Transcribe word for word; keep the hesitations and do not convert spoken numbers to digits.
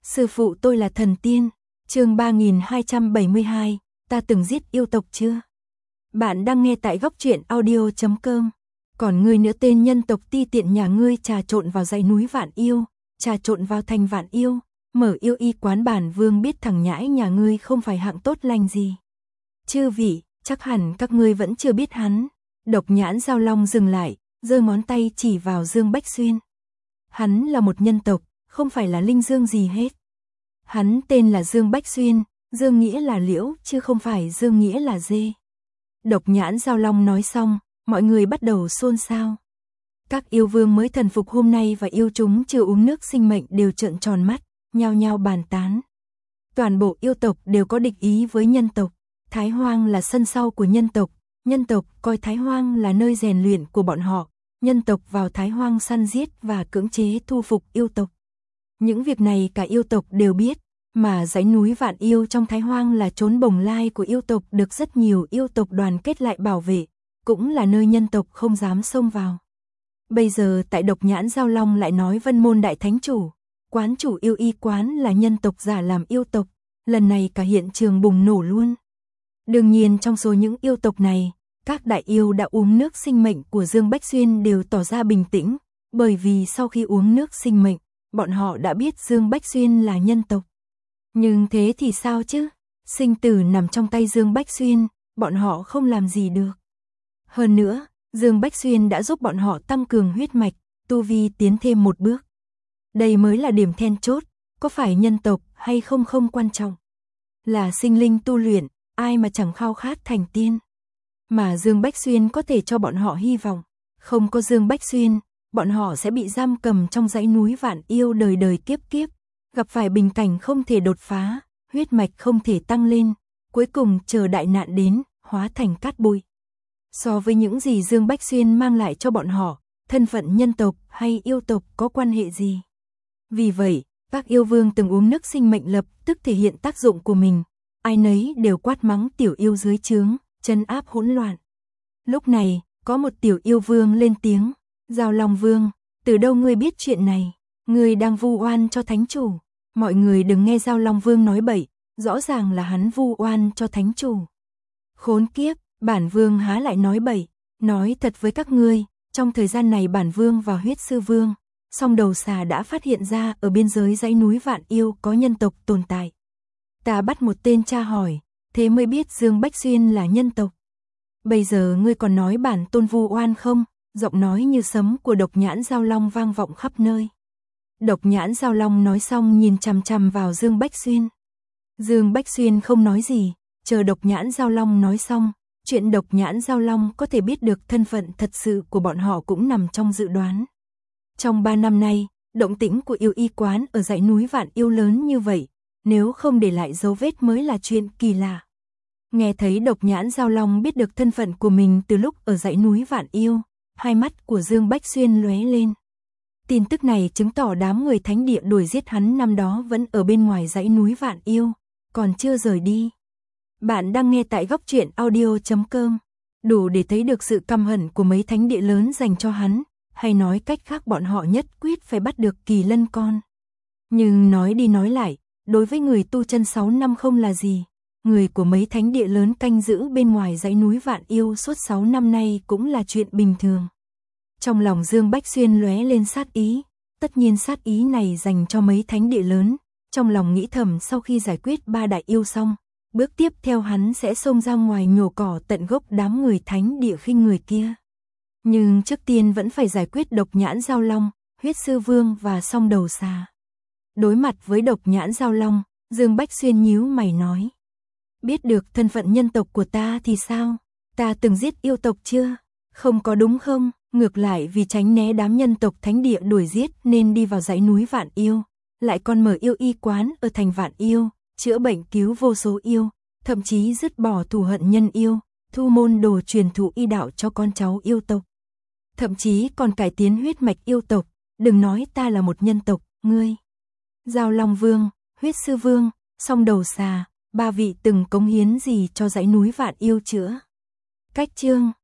Sư phụ tôi là thần tiên. Chương ba nghìn hai trăm bảy mươi hai, ta từng giết yêu tộc chưa? Bạn đang nghe tại góc truyện audio chấm com. Còn ngươi nữa, tên nhân tộc ti tiện nhà ngươi trà trộn vào dãy núi Vạn Yêu, trà trộn vào thành Vạn Yêu, mở yêu y quán. Bản vương biết thằng nhãi nhà ngươi không phải hạng tốt lành gì. Chư vị, chắc hẳn các ngươi vẫn chưa biết hắn. Độc Nhãn Giao Long dừng lại, giơ ngón tay chỉ vào Dương Bách Xuyên. Hắn là một nhân tộc, không phải là linh dương gì hết. Hắn tên là Dương Bách Xuyên, Dương nghĩa là liễu, chứ không phải Dương nghĩa là dê. Độc Nhãn Giao Long nói xong, mọi người bắt đầu xôn xao. Các yêu vương mới thần phục hôm nay và yêu chúng chưa uống nước sinh mệnh đều trợn tròn mắt, nhao nhao bàn tán. Toàn bộ yêu tộc đều có địch ý với nhân tộc. Thái Hoang là sân sau của nhân tộc, nhân tộc coi Thái Hoang là nơi rèn luyện của bọn họ. Nhân tộc vào Thái Hoang săn giết và cưỡng chế thu phục yêu tộc. Những việc này cả yêu tộc đều biết, mà dãy núi Vạn Yêu trong Thái Hoang là chốn bồng lai của yêu tộc được rất nhiều yêu tộc đoàn kết lại bảo vệ, cũng là nơi nhân tộc không dám xông vào. Bây giờ tại Độc Nhãn Giao Long lại nói Vân Môn đại thánh chủ, quán chủ yêu y quán là nhân tộc giả làm yêu tộc, lần này cả hiện trường bùng nổ luôn. Đương nhiên trong số những yêu tộc này, các đại yêu đã uống nước sinh mệnh của Dương Bách Xuyên đều tỏ ra bình tĩnh, bởi vì sau khi uống nước sinh mệnh, bọn họ đã biết Dương Bách Xuyên là nhân tộc. Nhưng thế thì sao chứ? Sinh tử nằm trong tay Dương Bách Xuyên, bọn họ không làm gì được. Hơn nữa, Dương Bách Xuyên đã giúp bọn họ tăng cường huyết mạch, tu vi tiến thêm một bước. Đây mới là điểm then chốt, có phải nhân tộc hay không không quan trọng. Là sinh linh tu luyện, ai mà chẳng khao khát thành tiên. Mà Dương Bách Xuyên có thể cho bọn họ hy vọng. Không có Dương Bách Xuyên, bọn họ sẽ bị giam cầm trong dãy núi Vạn Yêu đời đời kiếp kiếp, gặp phải bình cảnh không thể đột phá, huyết mạch không thể tăng lên, cuối cùng chờ đại nạn đến, hóa thành cát bụi. So với những gì Dương Bách Xuyên mang lại cho bọn họ, thân phận nhân tộc hay yêu tộc có quan hệ gì? Vì vậy, các yêu vương từng uống nước sinh mệnh lập tức thể hiện tác dụng của mình, ai nấy đều quát mắng tiểu yêu dưới trướng, trấn áp hỗn loạn. Lúc này, có một tiểu yêu vương lên tiếng, Giao Long Vương, từ đâu ngươi biết chuyện này? Ngươi đang vu oan cho thánh chủ. Mọi người đừng nghe Giao Long Vương nói bậy, rõ ràng là hắn vu oan cho thánh chủ. Khốn kiếp, bản vương há lại nói bậy, nói thật với các ngươi, trong thời gian này bản vương và Huyết Sư Vương, song đầu xà đã phát hiện ra ở biên giới dãy núi Vạn Yêu có nhân tộc tồn tại. Ta bắt một tên tra hỏi, thế mới biết Dương Bách Xuyên là nhân tộc. Bây giờ ngươi còn nói bản tôn vu oan không? Giọng nói như sấm của Độc Nhãn Giao Long vang vọng khắp nơi. Độc Nhãn Giao Long nói xong nhìn chằm chằm vào Dương Bách Xuyên. Dương Bách Xuyên không nói gì, chờ Độc Nhãn Giao Long nói xong, chuyện Độc Nhãn Giao Long có thể biết được thân phận thật sự của bọn họ cũng nằm trong dự đoán. Trong ba năm nay, động tĩnh của yêu y quán ở dãy núi Vạn Yêu lớn như vậy, nếu không để lại dấu vết mới là chuyện kỳ lạ. Nghe thấy Độc Nhãn Giao Long biết được thân phận của mình từ lúc ở dãy núi Vạn Yêu, hai mắt của Dương Bách Xuyên lóe lên. Tin tức này chứng tỏ đám người thánh địa đuổi giết hắn năm đó vẫn ở bên ngoài dãy núi Vạn Yêu, còn chưa rời đi. Bạn đang nghe tại góc truyện audio chấm com, đủ để thấy được sự căm hận của mấy thánh địa lớn dành cho hắn, hay nói cách khác bọn họ nhất quyết phải bắt được Kỳ Lân con. Nhưng nói đi nói lại, đối với người tu chân sáu năm không là gì. Người của mấy thánh địa lớn canh giữ bên ngoài dãy núi Vạn Yêu suốt sáu năm nay cũng là chuyện bình thường. Trong lòng Dương Bách Xuyên lóe lên sát ý, tất nhiên sát ý này dành cho mấy thánh địa lớn, trong lòng nghĩ thầm sau khi giải quyết ba đại yêu xong, bước tiếp theo hắn sẽ xông ra ngoài nhổ cỏ tận gốc đám người thánh địa khinh người kia. Nhưng trước tiên vẫn phải giải quyết Độc Nhãn Giao Long, Huyết Sư Vương và song đầu xà. Đối mặt với Độc Nhãn Giao Long, Dương Bách Xuyên nhíu mày nói. Biết được thân phận nhân tộc của ta thì sao? Ta từng giết yêu tộc chưa? Không có đúng không? Ngược lại vì tránh né đám nhân tộc thánh địa đuổi giết nên đi vào dãy núi Vạn Yêu, lại còn mở yêu y quán ở thành Vạn Yêu, chữa bệnh cứu vô số yêu, thậm chí dứt bỏ thù hận nhân yêu, thu môn đồ truyền thụ y đạo cho con cháu yêu tộc. Thậm chí còn cải tiến huyết mạch yêu tộc, đừng nói ta là một nhân tộc, ngươi. Giao Long Vương, Huyết Sư Vương, song đầu xà, ba vị từng cống hiến gì cho dãy núi Vạn Yêu chữa? Cách chương